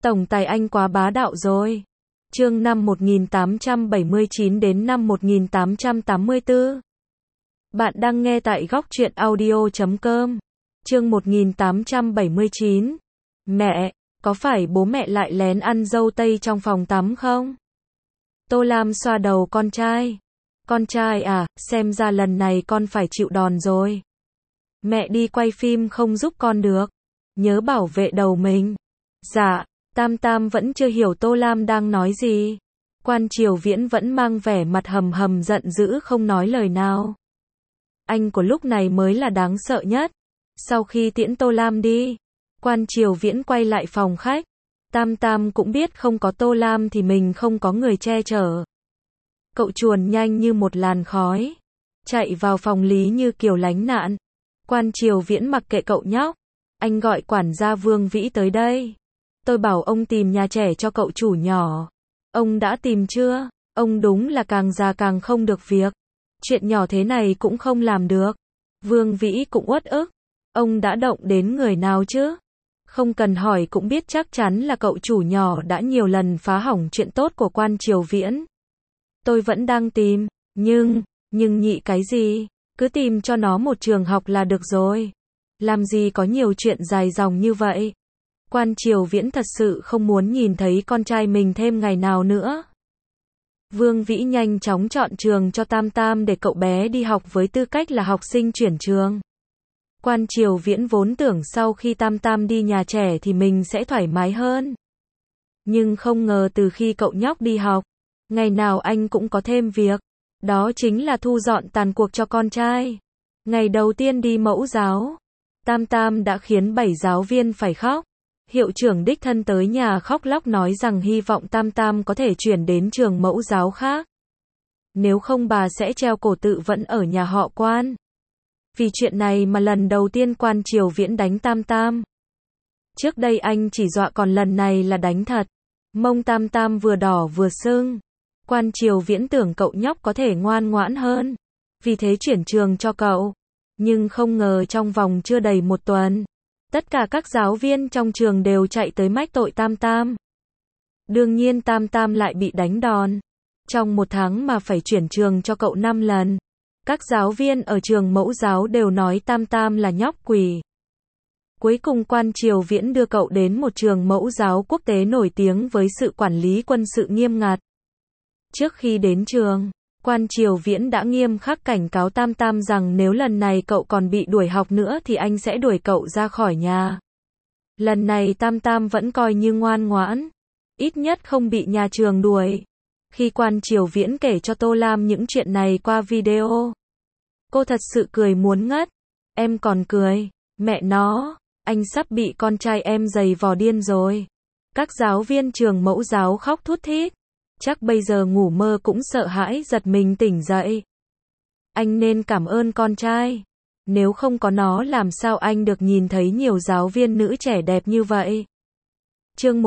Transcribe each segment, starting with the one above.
Tổng tài anh quá bá đạo rồi. Chương năm 1879 đến năm 1884. Bạn đang nghe tại góc truyện audio.com. Chương 1879. Mẹ, có phải bố mẹ lại lén ăn dâu tây trong phòng tắm không? Tô Lam xoa đầu con trai. Con trai à, xem ra lần này con phải chịu đòn rồi. Mẹ đi quay phim không giúp con được. Nhớ bảo vệ đầu mình. Dạ. Tam Tam vẫn chưa hiểu Tô Lam đang nói gì. Quan Triều Viễn vẫn mang vẻ mặt hầm hầm giận dữ không nói lời nào. Anh của lúc này mới là đáng sợ nhất. Sau khi tiễn Tô Lam đi, Quan Triều Viễn quay lại phòng khách. Tam Tam cũng biết không có Tô Lam thì mình không có người che chở. Cậu chuồn nhanh như một làn khói, chạy vào phòng Lý Như Kiều lánh nạn. Quan Triều Viễn mặc kệ cậu nhóc. Anh gọi quản gia Vương Vĩ tới đây. Tôi bảo ông tìm nhà trẻ cho cậu chủ nhỏ. Ông đã tìm chưa? Ông đúng là càng già càng không được việc. Chuyện nhỏ thế này cũng không làm được. Vương Vĩ cũng uất ức. Ông đã động đến người nào chứ? Không cần hỏi cũng biết chắc chắn là cậu chủ nhỏ đã nhiều lần phá hỏng chuyện tốt của Quan Triều Viễn. Tôi vẫn đang tìm, nhưng nhị cái gì? Cứ tìm cho nó một trường học là được rồi. Làm gì có nhiều chuyện dài dòng như vậy? Quan Triều Viễn thật sự không muốn nhìn thấy con trai mình thêm ngày nào nữa. Vương Vĩ nhanh chóng chọn trường cho Tam Tam để cậu bé đi học với tư cách là học sinh chuyển trường. Quan Triều Viễn vốn tưởng sau khi Tam Tam đi nhà trẻ thì mình sẽ thoải mái hơn. Nhưng không ngờ từ khi cậu nhóc đi học, ngày nào anh cũng có thêm việc. Đó chính là thu dọn tàn cuộc cho con trai. Ngày đầu tiên đi mẫu giáo, Tam Tam đã khiến 7 giáo viên phải khóc. Hiệu trưởng đích thân tới nhà khóc lóc nói rằng hy vọng Tam Tam có thể chuyển đến trường mẫu giáo khác. Nếu không bà sẽ treo cổ tự vẫn ở nhà họ Quan. Vì chuyện này mà lần đầu tiên Quan Triều Viễn đánh Tam Tam. Trước đây anh chỉ dọa còn lần này là đánh thật. Mông Tam Tam vừa đỏ vừa sưng. Quan Triều Viễn tưởng cậu nhóc có thể ngoan ngoãn hơn. Vì thế chuyển trường cho cậu. Nhưng không ngờ trong vòng chưa đầy một tuần, tất cả các giáo viên trong trường đều chạy tới mách tội Tam Tam. Đương nhiên Tam Tam lại bị đánh đòn. Trong một tháng mà phải chuyển trường cho cậu 5 lần. Các giáo viên ở trường mẫu giáo đều nói Tam Tam là nhóc quỷ. Cuối cùng Quan Triều Viễn đưa cậu đến một trường mẫu giáo quốc tế nổi tiếng với sự quản lý quân sự nghiêm ngặt. Trước khi đến trường, Quan Triều Viễn đã nghiêm khắc cảnh cáo Tam Tam rằng nếu lần này cậu còn bị đuổi học nữa thì anh sẽ đuổi cậu ra khỏi nhà. Lần này Tam Tam vẫn coi như ngoan ngoãn, ít nhất không bị nhà trường đuổi. Khi Quan Triều Viễn kể cho Tô Lam những chuyện này qua video, cô thật sự cười muốn ngất. Em còn cười, mẹ nó, anh sắp bị con trai em giày vò điên rồi. Các giáo viên trường mẫu giáo khóc thút thít. Chắc bây giờ ngủ mơ cũng sợ hãi giật mình tỉnh dậy. Anh nên cảm ơn con trai. Nếu không có nó làm sao anh được nhìn thấy nhiều giáo viên nữ trẻ đẹp như vậy. Chương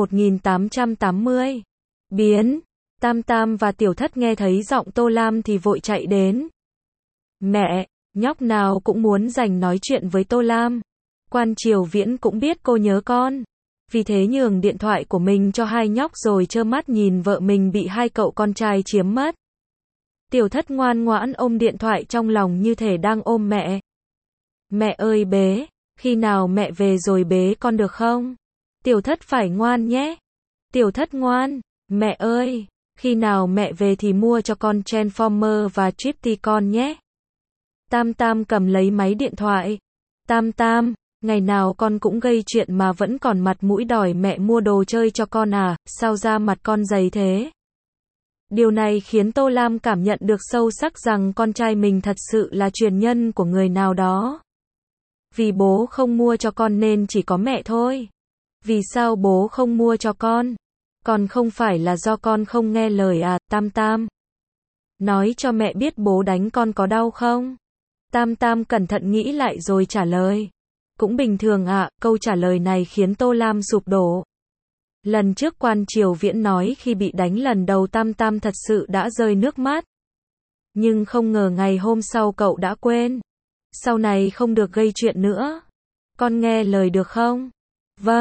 1880. Biến. Tam Tam và Tiểu Thất nghe thấy giọng Tô Lam thì vội chạy đến. Mẹ, nhóc nào cũng muốn giành nói chuyện với Tô Lam. Quan Triều Viễn cũng biết cô nhớ con. Vì thế nhường điện thoại của mình cho hai nhóc rồi trơ mắt nhìn vợ mình bị hai cậu con trai chiếm mất. Tiểu Thất ngoan ngoãn ôm điện thoại trong lòng như thể đang ôm mẹ. Mẹ ơi bế, khi nào mẹ về rồi bế con được không? Tiểu Thất phải ngoan nhé. Tiểu Thất ngoan, mẹ ơi, khi nào mẹ về thì mua cho con Transformer và Triptychon nhé. Tam Tam cầm lấy máy điện thoại. Tam Tam, ngày nào con cũng gây chuyện mà vẫn còn mặt mũi đòi mẹ mua đồ chơi cho con à, sao da mặt con dày thế? Điều này khiến Tô Lam cảm nhận được sâu sắc rằng con trai mình thật sự là truyền nhân của người nào đó. Vì bố không mua cho con nên chỉ có mẹ thôi. Vì sao bố không mua cho con? Còn không phải là do con không nghe lời à, Tam Tam? Nói cho mẹ biết bố đánh con có đau không? Tam Tam cẩn thận nghĩ lại rồi trả lời. Cũng bình thường ạ, câu trả lời này khiến Tô Lam sụp đổ. Lần trước Quan Triều Viễn nói khi bị đánh lần đầu Tam Tam thật sự đã rơi nước mắt. Nhưng không ngờ ngày hôm sau cậu đã quên. Sau này không được gây chuyện nữa. Con nghe lời được không? Vâng,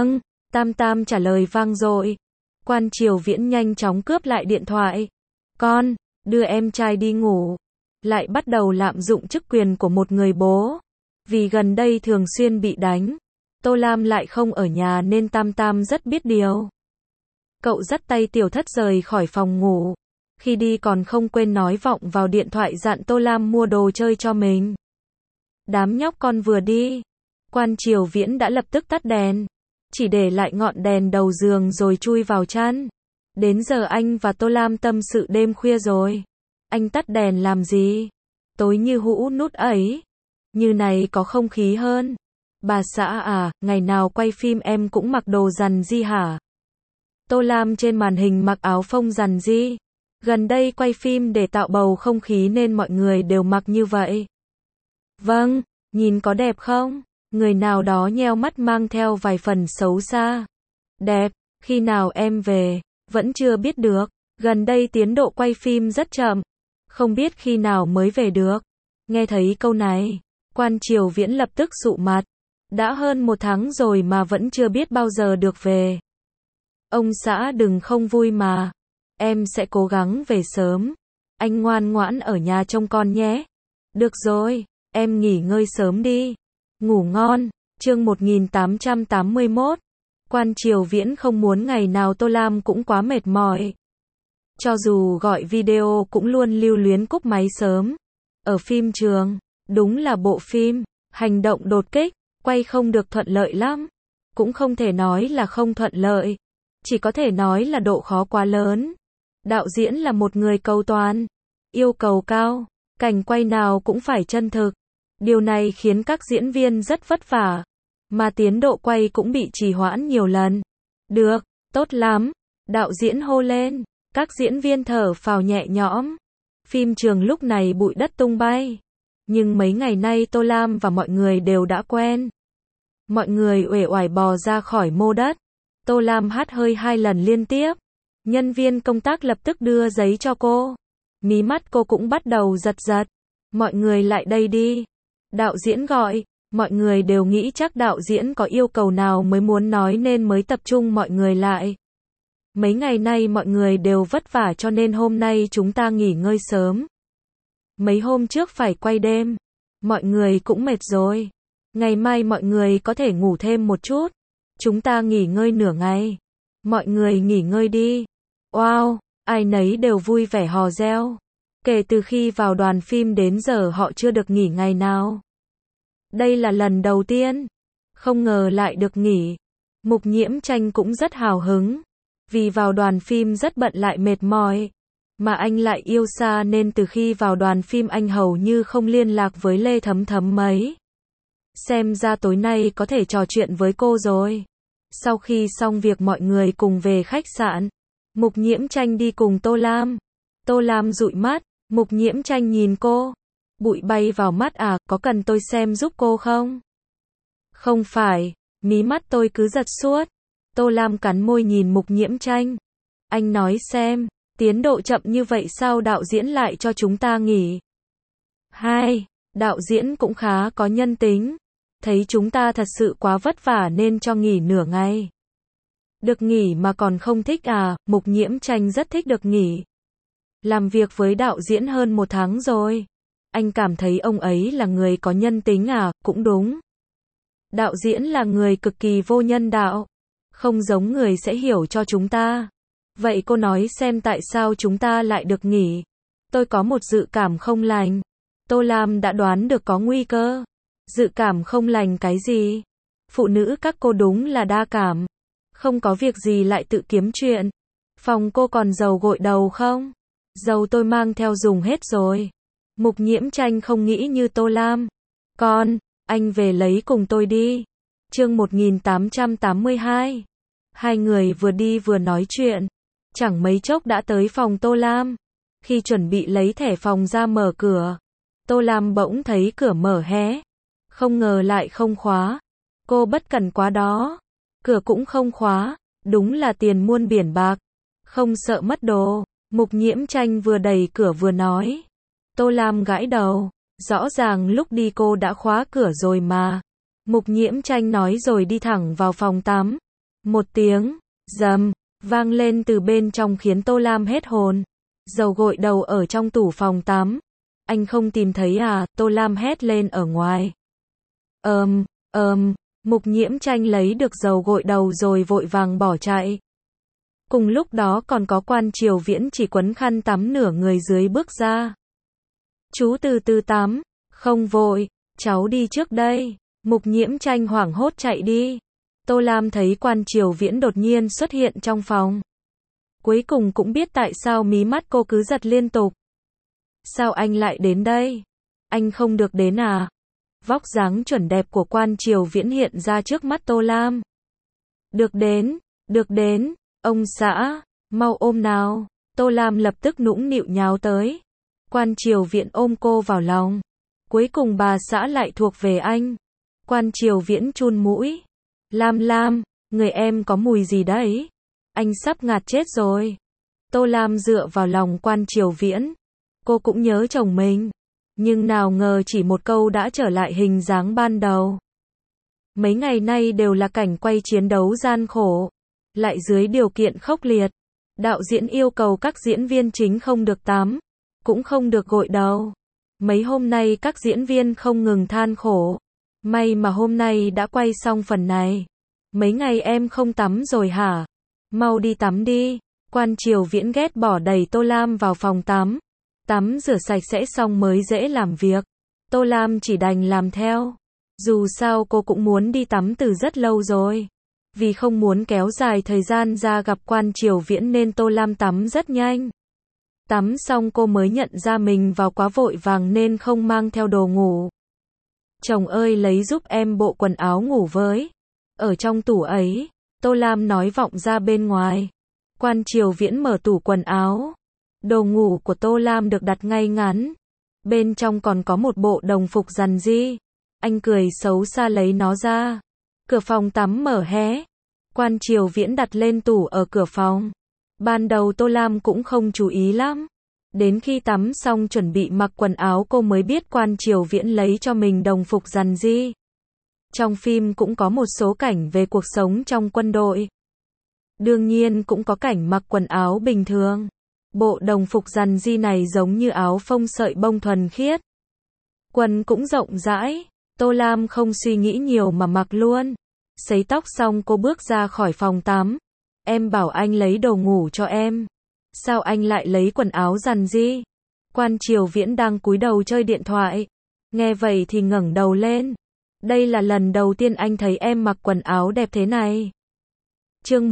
Tam Tam trả lời vang dội. Quan Triều Viễn nhanh chóng cướp lại điện thoại. Con, đưa em trai đi ngủ. Lại bắt đầu lạm dụng chức quyền của một người bố. Vì gần đây thường xuyên bị đánh. Tô Lam lại không ở nhà nên Tam Tam rất biết điều. Cậu dắt tay Tiểu Thất rời khỏi phòng ngủ. Khi đi còn không quên nói vọng vào điện thoại dặn Tô Lam mua đồ chơi cho mình. Đám nhóc con vừa đi. Quan Triều Viễn đã lập tức tắt đèn. Chỉ để lại ngọn đèn đầu giường rồi chui vào chăn. Đến giờ anh và Tô Lam tâm sự đêm khuya rồi. Anh tắt đèn làm gì? Tối như hũ nút ấy. Như này có không khí hơn. Bà xã à, ngày nào quay phim em cũng mặc đồ rằn di hả? Tô Lam trên màn hình mặc áo phông rằn di. Gần đây quay phim để tạo bầu không khí nên mọi người đều mặc như vậy. Vâng, nhìn có đẹp không? Người nào đó nheo mắt mang theo vài phần xấu xa. Đẹp, khi nào em về? Vẫn chưa biết được. Gần đây tiến độ quay phim rất chậm. Không biết khi nào mới về được. Nghe thấy câu này, Quan Triều Viễn lập tức sụ mặt. Đã hơn 1 tháng rồi mà vẫn chưa biết bao giờ được về. Ông xã đừng không vui mà. Em sẽ cố gắng về sớm. Anh ngoan ngoãn ở nhà trông con nhé. Được rồi, em nghỉ ngơi sớm đi. Ngủ ngon. Chương 1881. Quan Triều Viễn không muốn ngày nào Tô Lam cũng quá mệt mỏi. Cho dù gọi video cũng luôn lưu luyến cúp máy sớm. Ở phim trường, đúng là bộ phim hành động đột kích, quay không được thuận lợi lắm. Cũng không thể nói là không thuận lợi. Chỉ có thể nói là độ khó quá lớn. Đạo diễn là một người cầu toàn, yêu cầu cao, cảnh quay nào cũng phải chân thực. Điều này khiến các diễn viên rất vất vả, mà tiến độ quay cũng bị trì hoãn nhiều lần. Được, tốt lắm, đạo diễn hô lên, các diễn viên thở phào nhẹ nhõm. Phim trường lúc này bụi đất tung bay, nhưng mấy ngày nay Tô Lam và mọi người đều đã quen. Mọi người uể oải bò ra khỏi mô đất. Tô Lam hắt hơi 2 lần liên tiếp. Nhân viên công tác lập tức đưa giấy cho cô. Mí mắt cô cũng bắt đầu giật giật. Mọi người lại đây đi. Đạo diễn gọi. Mọi người đều nghĩ chắc đạo diễn có yêu cầu nào mới muốn nói nên mới tập trung mọi người lại. Mấy ngày nay mọi người đều vất vả cho nên hôm nay chúng ta nghỉ ngơi sớm. Mấy hôm trước phải quay đêm. Mọi người cũng mệt rồi. Ngày mai mọi người có thể ngủ thêm một chút. Chúng ta nghỉ ngơi nửa ngày. Mọi người nghỉ ngơi đi. Wow, ai nấy đều vui vẻ hò reo. Kể từ khi vào đoàn phim đến giờ họ chưa được nghỉ ngày nào. Đây là lần đầu tiên. Không ngờ lại được nghỉ. Mục Nhiễm Tranh cũng rất hào hứng. Vì vào đoàn phim rất bận lại mệt mỏi. Mà anh lại yêu xa nên từ khi vào đoàn phim anh hầu như không liên lạc với Lê Thấm Thấm mấy. Xem ra tối nay có thể trò chuyện với cô rồi. Sau khi xong việc mọi người cùng về khách sạn. Mục Nhiễm Tranh đi cùng Tô Lam. Tô Lam dụi mắt. Mục Nhiễm Tranh nhìn cô. Bụi bay vào mắt à, có cần tôi xem giúp cô không? Không phải, mí mắt tôi cứ giật suốt. Tô Lam cắn môi nhìn Mục Nhiễm Tranh. Anh nói xem, tiến độ chậm như vậy sao đạo diễn lại cho chúng ta nghỉ? Hai, đạo diễn cũng khá có nhân tính. Thấy chúng ta thật sự quá vất vả nên cho nghỉ nửa ngày. Được nghỉ mà còn không thích à? Mục Nhiễm Tranh rất thích được nghỉ. Làm việc với đạo diễn hơn 1 tháng rồi. Anh cảm thấy ông ấy là người có nhân tính à? Cũng đúng. Đạo diễn là người cực kỳ vô nhân đạo. Không giống người sẽ hiểu cho chúng ta. Vậy cô nói xem tại sao chúng ta lại được nghỉ? Tôi có một dự cảm không lành. Tô Lam đã đoán được có nguy cơ. Dự cảm không lành cái gì? Phụ nữ các cô đúng là đa cảm. Không có việc gì lại tự kiếm chuyện. Phòng cô còn dầu gội đầu không? Dầu tôi mang theo dùng hết rồi. Mục Nhiễm Tranh không nghĩ như Tô Lam. Con, anh về lấy cùng tôi đi. Chương 1882. Hai người vừa đi vừa nói chuyện. Chẳng mấy chốc đã tới phòng Tô Lam. Khi chuẩn bị lấy thẻ phòng ra mở cửa, Tô Lam bỗng thấy cửa mở hé. Không ngờ lại không khóa. Cô bất cẩn quá đó. Cửa cũng không khóa. Đúng là tiền muôn biển bạc. Không sợ mất đồ. Mục Nhiễm Tranh vừa đẩy cửa vừa nói. Tô Lam gãi đầu. Rõ ràng lúc đi cô đã khóa cửa rồi mà. Mục Nhiễm Tranh nói rồi đi thẳng vào phòng tắm. Một tiếng rầm vang lên từ bên trong khiến Tô Lam hết hồn. Dầu gội đầu ở trong tủ phòng tắm. Anh không tìm thấy à? Tô Lam hét lên ở ngoài. Mục Nhiễm Tranh lấy được dầu gội đầu rồi vội vàng bỏ chạy. Cùng lúc đó còn có Quan Triều Viễn chỉ quấn khăn tắm nửa người dưới bước ra. Chú từ từ tắm, không vội, cháu đi trước đây. Mục Nhiễm Tranh hoảng hốt chạy đi. Tô Lam thấy Quan Triều Viễn đột nhiên xuất hiện trong phòng. Cuối cùng cũng biết tại sao mí mắt cô cứ giật liên tục. Sao anh lại đến đây? Anh không được đến à? Vóc dáng chuẩn đẹp của Quan Triều Viễn hiện ra trước mắt Tô Lam. Được đến, ông xã, mau ôm nào. Tô Lam lập tức nũng nịu nháo tới. Quan Triều Viễn ôm cô vào lòng. Cuối cùng bà xã lại thuộc về anh. Quan Triều Viễn chun mũi. Lam, người em có mùi gì đấy? Anh sắp ngạt chết rồi. Tô Lam dựa vào lòng Quan Triều Viễn. Cô cũng nhớ chồng mình. Nhưng nào ngờ chỉ một câu đã trở lại hình dáng ban đầu. Mấy ngày nay đều là cảnh quay chiến đấu gian khổ. Lại dưới điều kiện khốc liệt. Đạo diễn yêu cầu các diễn viên chính không được tắm. Cũng không được gội đầu. Mấy hôm nay các diễn viên không ngừng than khổ. May mà hôm nay đã quay xong phần này. Mấy ngày em không tắm rồi hả? Mau đi tắm đi. Quan Triều Viễn ghét bỏ đẩy Tô Lam vào phòng tắm. Tắm rửa sạch sẽ xong mới dễ làm việc. Tô Lam chỉ đành làm theo. Dù sao cô cũng muốn đi tắm từ rất lâu rồi. Vì không muốn kéo dài thời gian ra gặp Quan Triều Viễn nên Tô Lam tắm rất nhanh. Tắm xong cô mới nhận ra mình vào quá vội vàng nên không mang theo đồ ngủ. Chồng ơi lấy giúp em bộ quần áo ngủ với. Ở trong tủ ấy. Tô Lam nói vọng ra bên ngoài. Quan Triều Viễn mở tủ quần áo. Đồ ngủ của Tô Lam được đặt ngay ngắn. Bên trong còn có một bộ đồng phục rằn ri. Anh cười xấu xa lấy nó ra. Cửa phòng tắm mở hé. Quan Triều Viễn đặt lên tủ ở cửa phòng. Ban đầu Tô Lam cũng không chú ý lắm. Đến khi tắm xong chuẩn bị mặc quần áo cô mới biết Quan Triều Viễn lấy cho mình đồng phục rằn ri. Trong phim cũng có một số cảnh về cuộc sống trong quân đội. Đương nhiên cũng có cảnh mặc quần áo bình thường. Bộ đồng phục rằn ri này giống như áo phông sợi bông thuần khiết. Quần cũng rộng rãi. Tô Lam không suy nghĩ nhiều mà mặc luôn. Sấy tóc xong cô bước ra khỏi phòng tắm. Em bảo anh lấy đồ ngủ cho em. Sao anh lại lấy quần áo rằn ri? Quan Triều Viễn đang cúi đầu chơi điện thoại. Nghe vậy thì ngẩng đầu lên. Đây là lần đầu tiên anh thấy em mặc quần áo đẹp thế này. Chương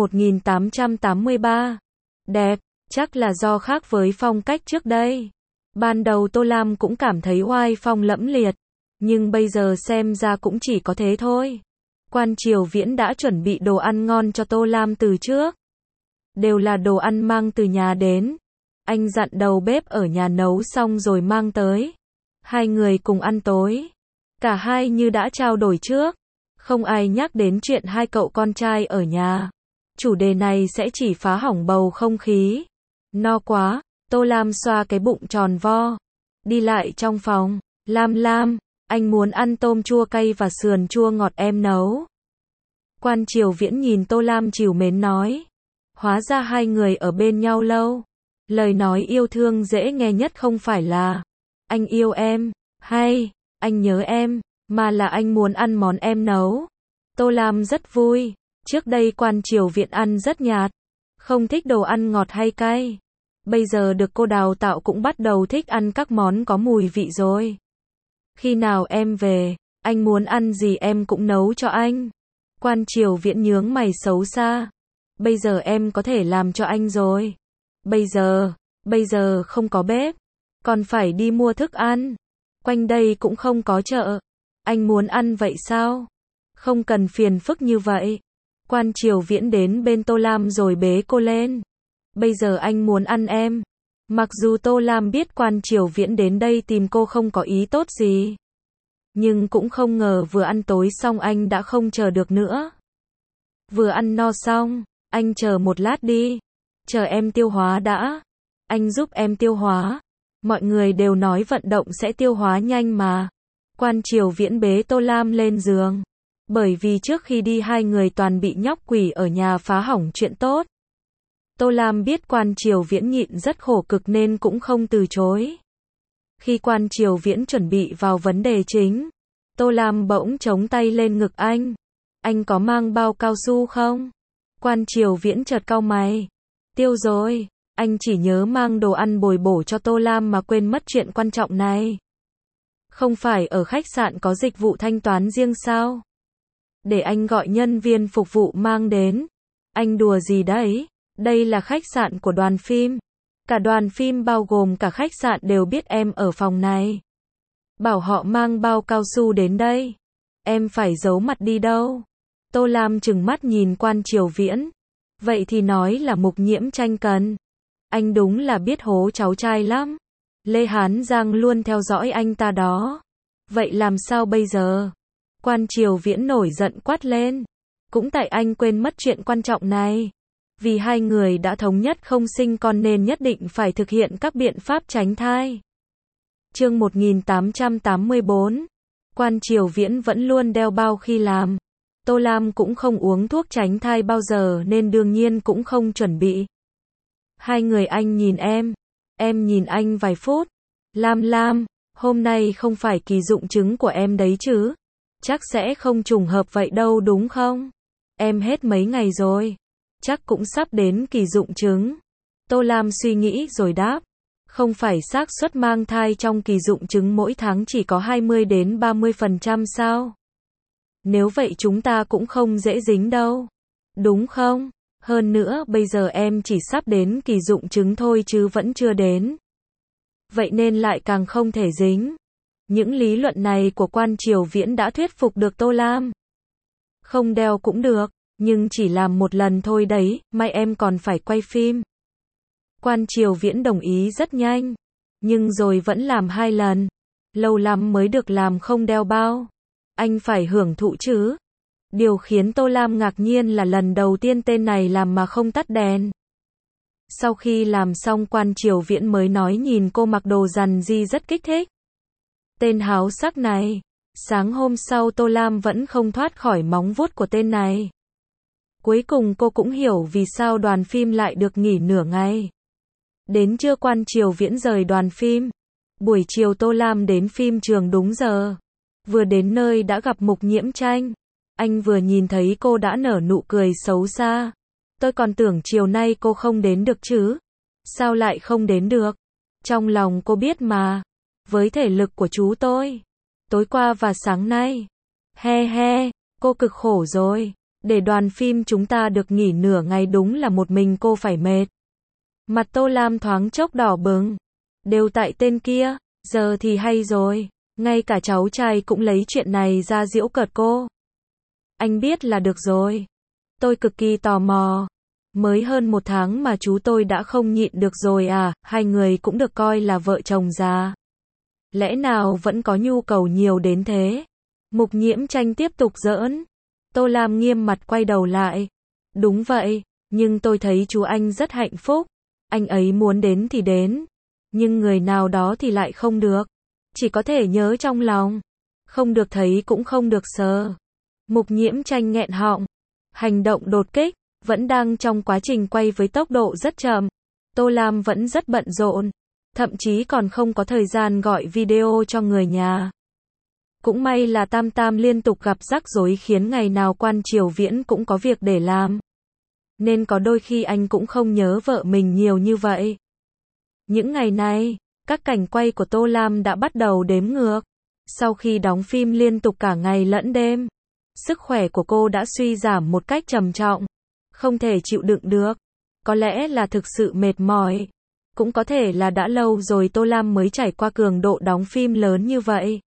1883. Đẹp, chắc là do khác với phong cách trước đây. Ban đầu Tô Lam cũng cảm thấy oai phong lẫm liệt. Nhưng bây giờ xem ra cũng chỉ có thế thôi. Quan Triều Viễn đã chuẩn bị đồ ăn ngon cho Tô Lam từ trước. Đều là đồ ăn mang từ nhà đến. Anh dặn đầu bếp ở nhà nấu xong rồi mang tới. Hai người cùng ăn tối. Cả hai như đã trao đổi trước. Không ai nhắc đến chuyện hai cậu con trai ở nhà. Chủ đề này sẽ chỉ phá hỏng bầu không khí. No quá, Tô Lam xoa cái bụng tròn vo. Đi lại trong phòng. Lam, anh muốn ăn tôm chua cay và sườn chua ngọt em nấu. Quan Triều Viễn nhìn Tô Lam trìu mến nói. Hóa ra hai người ở bên nhau lâu. Lời nói yêu thương dễ nghe nhất không phải là anh yêu em, hay anh nhớ em, mà là anh muốn ăn món em nấu. Tô Lam rất vui. Trước đây Quan Triều Viễn ăn rất nhạt. Không thích đồ ăn ngọt hay cay. Bây giờ được cô đào tạo cũng bắt đầu thích ăn các món có mùi vị rồi. Khi nào em về, anh muốn ăn gì em cũng nấu cho anh. Quan Triều Viễn nhướng mày xấu xa. Bây giờ em có thể làm cho anh rồi. Bây giờ không có bếp. Còn phải đi mua thức ăn. Quanh đây cũng không có chợ. Anh muốn ăn vậy sao? Không cần phiền phức như vậy. Quan Triều Viễn đến bên Tô Lam rồi bế cô lên. Bây giờ anh muốn ăn em. Mặc dù Tô Lam biết Quan Triều Viễn đến đây tìm cô không có ý tốt gì. Nhưng cũng không ngờ vừa ăn tối xong anh đã không chờ được nữa. Vừa ăn no xong, anh chờ một lát đi. Chờ em tiêu hóa đã. Anh giúp em tiêu hóa. Mọi người đều nói vận động sẽ tiêu hóa nhanh mà. Quan Triều Viễn bế Tô Lam lên giường. Bởi vì trước khi đi hai người toàn bị nhóc quỷ ở nhà phá hỏng chuyện tốt. Tô Lam biết Quan Triều Viễn nhịn rất khổ cực nên cũng không từ chối. Khi Quan Triều Viễn chuẩn bị vào vấn đề chính, Tô Lam bỗng chống tay lên ngực anh. Anh có mang bao cao su không? Quan Triều Viễn chợt cau mày. Tiêu rồi, anh chỉ nhớ mang đồ ăn bồi bổ cho Tô Lam mà quên mất chuyện quan trọng này. Không phải ở khách sạn có dịch vụ thanh toán riêng sao? Để anh gọi nhân viên phục vụ mang đến. Anh đùa gì đấy? Đây là khách sạn của đoàn phim. Cả đoàn phim bao gồm cả khách sạn đều biết em ở phòng này. Bảo họ mang bao cao su đến đây. Em phải giấu mặt đi đâu? Tô Lam trừng mắt nhìn Quan Triều Viễn. Vậy thì nói là Mục Nhiễm Tranh cần. Anh đúng là biết hố cháu trai lắm. Lê Hán Giang luôn theo dõi anh ta đó. Vậy làm sao bây giờ? Quan Triều Viễn nổi giận quát lên. Cũng tại anh quên mất chuyện quan trọng này. Vì hai người đã thống nhất không sinh con nên nhất định phải thực hiện các biện pháp tránh thai. Chương 1884. Quan Triều Viễn vẫn luôn đeo bao khi làm. Tô Lam cũng không uống thuốc tránh thai bao giờ nên đương nhiên cũng không chuẩn bị. Hai người anh nhìn em nhìn anh vài phút. Lam, hôm nay không phải kỳ dụng trứng của em đấy chứ? Chắc sẽ không trùng hợp vậy đâu đúng không? Em hết mấy ngày rồi. Chắc cũng sắp đến kỳ dụng trứng. Tô Lam suy nghĩ rồi đáp. Không phải xác suất mang thai trong kỳ dụng trứng mỗi tháng chỉ có 20 đến 30% sao? Nếu vậy chúng ta cũng không dễ dính đâu. Đúng không? Hơn nữa bây giờ em chỉ sắp đến kỳ dụng trứng thôi chứ vẫn chưa đến. Vậy nên lại càng không thể dính. Những lý luận này của Quan Triều Viễn đã thuyết phục được Tô Lam. Không đeo cũng được, nhưng chỉ làm một lần thôi đấy, mai em còn phải quay phim. Quan Triều Viễn đồng ý rất nhanh, nhưng rồi vẫn làm 2 lần. Lâu lắm mới được làm không đeo bao. Anh phải hưởng thụ chứ. Điều khiến Tô Lam ngạc nhiên là lần đầu tiên tên này làm mà không tắt đèn. Sau khi làm xong Quan Triều Viễn mới nói nhìn cô mặc đồ rằn ri rất kích thích. Tên háo sắc này. Sáng hôm sau Tô Lam vẫn không thoát khỏi móng vuốt của tên này. Cuối cùng cô cũng hiểu vì sao đoàn phim lại được nghỉ nửa ngày. Đến trưa Quan Triều Viễn rời đoàn phim. Buổi chiều Tô Lam đến phim trường đúng giờ. Vừa đến nơi đã gặp Mục Nhiễm Tranh. Anh vừa nhìn thấy cô đã nở nụ cười xấu xa. Tôi còn tưởng chiều nay cô không đến được chứ. Sao lại không đến được? Trong lòng cô biết mà. Với thể lực của chú tôi. Tối qua và sáng nay. He, cô cực khổ rồi. Để đoàn phim chúng ta được nghỉ nửa ngày đúng là một mình cô phải mệt. Mặt Tô Lam thoáng chốc đỏ bừng. Đều tại tên kia. Giờ thì hay rồi. Ngay cả cháu trai cũng lấy chuyện này ra giễu cợt cô. Anh biết là được rồi. Tôi cực kỳ tò mò. Mới hơn 1 tháng mà chú tôi đã không nhịn được rồi à, hai người cũng được coi là vợ chồng già. Lẽ nào vẫn có nhu cầu nhiều đến thế? Mục Nhiễm Tranh tiếp tục giỡn. Tô Lam nghiêm mặt quay đầu lại. Đúng vậy, nhưng tôi thấy chú anh rất hạnh phúc. Anh ấy muốn đến thì đến. Nhưng người nào đó thì lại không được. Chỉ có thể nhớ trong lòng. Không được thấy cũng không được sờ. Mục Nhiễm Tranh nghẹn họng. Hành động đột kích. Vẫn đang trong quá trình quay với tốc độ rất chậm. Tô Lam vẫn rất bận rộn. Thậm chí còn không có thời gian gọi video cho người nhà. Cũng may là Tam Tam liên tục gặp rắc rối khiến ngày nào Quan Triều Viễn cũng có việc để làm. Nên có đôi khi anh cũng không nhớ vợ mình nhiều như vậy. Những ngày này, các cảnh quay của Tô Lam đã bắt đầu đếm ngược. Sau khi đóng phim liên tục cả ngày lẫn đêm, sức khỏe của cô đã suy giảm một cách trầm trọng. Không thể chịu đựng được. Có lẽ là thực sự mệt mỏi. Cũng có thể là đã lâu rồi Tô Lam mới trải qua cường độ đóng phim lớn như vậy.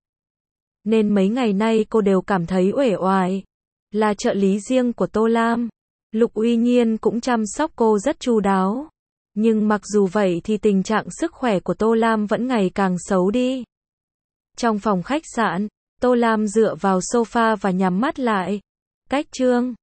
Nên mấy ngày nay cô đều cảm thấy uể oải. Là trợ lý riêng của Tô Lam, Lục Uy Nhiên cũng chăm sóc cô rất chu đáo. Nhưng mặc dù vậy thì tình trạng sức khỏe của Tô Lam vẫn ngày càng xấu đi. Trong phòng khách sạn, Tô Lam dựa vào sofa và nhắm mắt lại. Cách chương